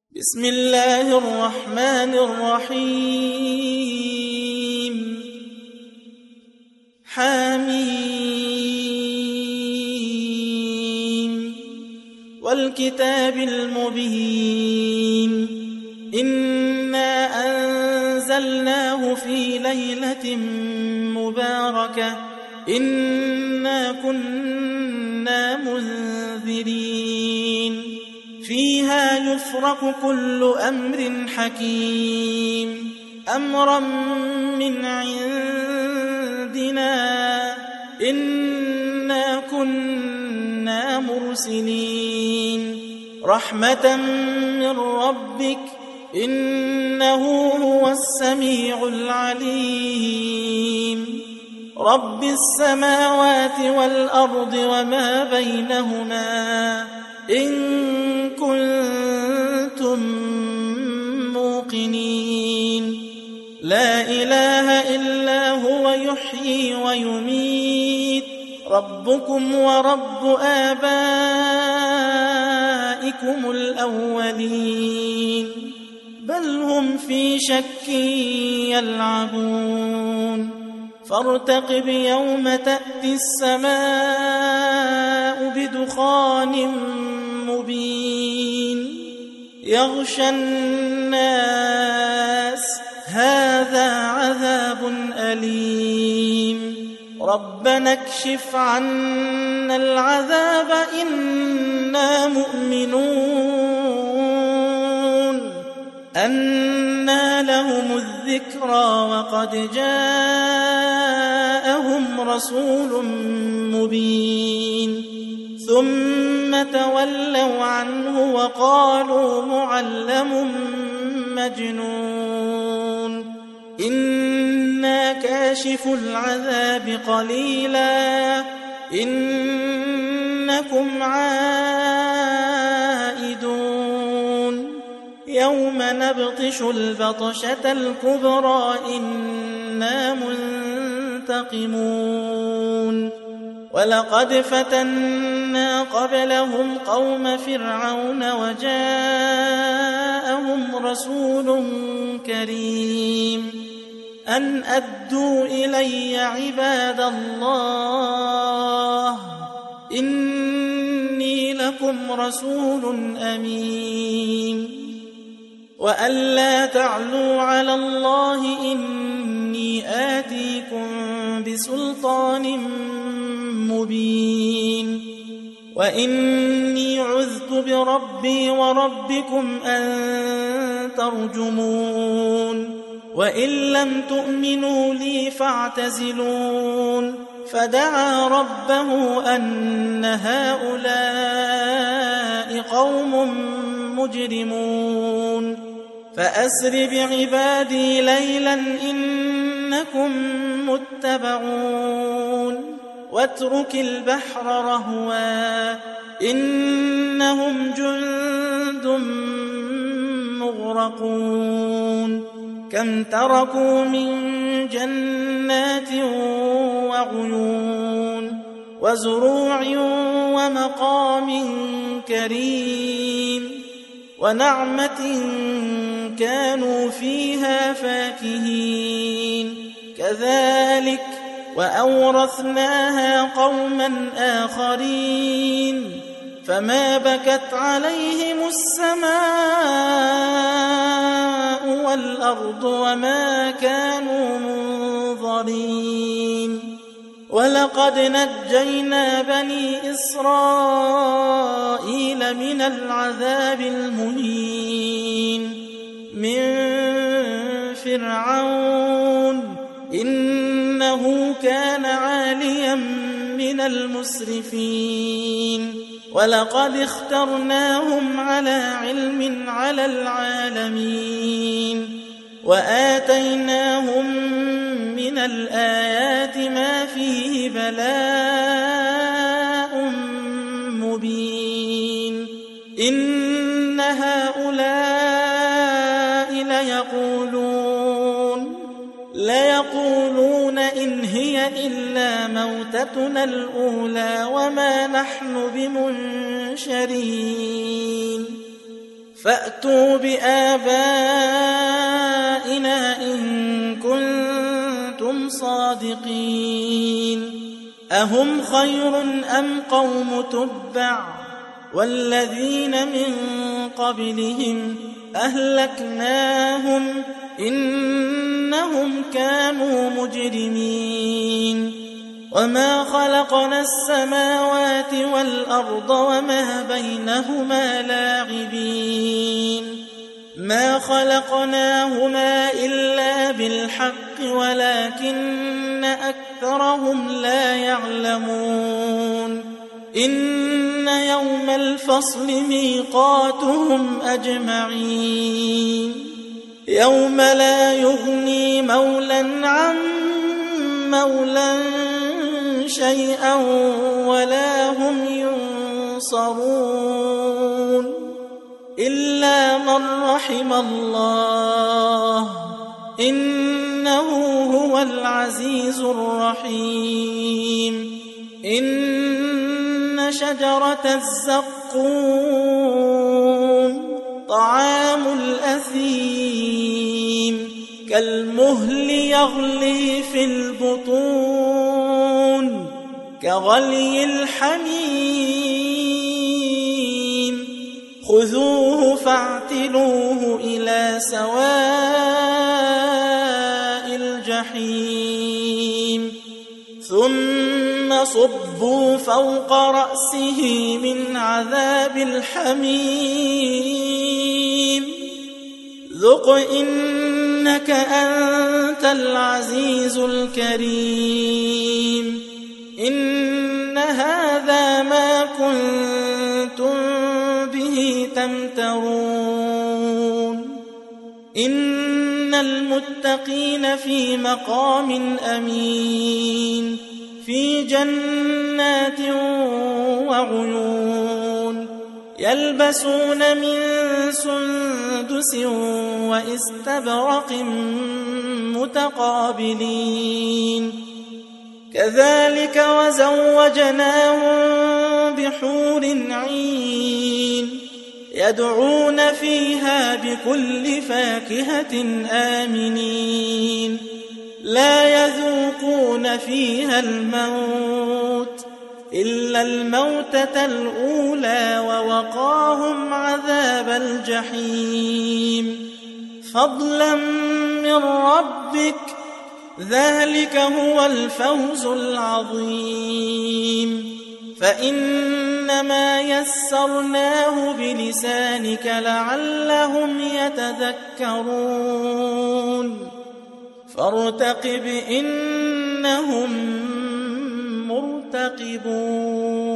بسم الله الرحمن الرحيم حميم والكتاب المبين إنا أنزلناه في ليلة مباركة إنا كنا منذرين فيها يفرق كل أمر حكيم أمرا من عندنا إنا كنا مرسلين رحمة من ربك إنه هو السميع العليم رب السماوات والأرض وما بينهما إن كنتم موقنين لا إله إلا هو يحيي ويميت ربكم ورب آبائكم الأولين بل هم في شك يلعبون فارتقب يوم تأتي السماء بدخان مبين يغشى الناس هذا عذاب أليم ربنا اكشف عنا العذاب إنا مؤمنون أنى لهم الذكرى وقد جاءهم رسول مبين ثم تولوا عنه وقالوا معلم مجنون إنا كاشف العذاب قليلا إنكم عائدون يوم نبطش البطشة الكبرى إنا منتقمون ولقد فتنا قبلهم قوم فرعون وجاءهم رسول كريم أن أدوا إلي عباد الله إني لكم رسول أمين وأن لا تعلوا على الله إني آتيكم بسلطان مبين وإني عذت بربي وربكم أن ترجمون وإن لم تؤمنوا لي فاعتزلون فدعا ربه أن هؤلاء قوم مجرمون فأسر بعبادي ليلا إنكم متبعون واترك البحر رهوا إنهم جند مغرقون كم تركوا من جنات وعيون وزروع ومقام كريم ونعمة كانوا فيها فاكهين كذلك وأورثناها قوما آخرين فما بكت عليهم السماء والأرض وما كانوا منظرين ولقد نجينا بني إسرائيل من العذاب المهين من فرعون إنه كان عاليا من المسرفين ولقد اخترناهم على علم على العالمين وآتيناهم من الآيات ما فيه بلاء مبين إن هؤلاء ليقولون إن هي إلا موتتنا الأولى وما نحن بمنشرين فأتوا بآبائنا إن كنتم صادقين أهم خير أم قوم تبع والذين من قبلهم أهلكناهم إنهم كانوا مجرمين وما خلقنا السماوات والأرض وما بينهما لاعبين ما خلقناهما إلا بالحق ولكن أكثرهم لا يعلمون إن يوم الفصل ميقاتهم أجمعين يوم لا يغني مولى عن مولى شيئا ولا هم ينصرون إلا من رحم الله إنه هو العزيز الرحيم إن شجرة الزقوم طعام الأثيم كالمهل يغلي في البطون كغلي الحميم خذوه فاعتلوه إلى سواء الجحيم ثم صبوا فوق رأسه من عذاب الحميم ذق إنك أنت العزيز الكريم إن هذا ما كنتم به تمترون إن المتقين في مقام أمين في جنات وعيون يلبسون من سندس وإستبرق متقابلين كذلك وزوجناهم بحور عين يدعون فيها بكل فاكهة آمنين لا يذوقون فيها الموت إلا الموتة الأولى ووقاهم عذاب الجحيم فضلا من ربك ذلك هو الفوز العظيم فإنما يسرناه بلسانك لعلهم يتذكرون فارتقب إنهم مرتقبون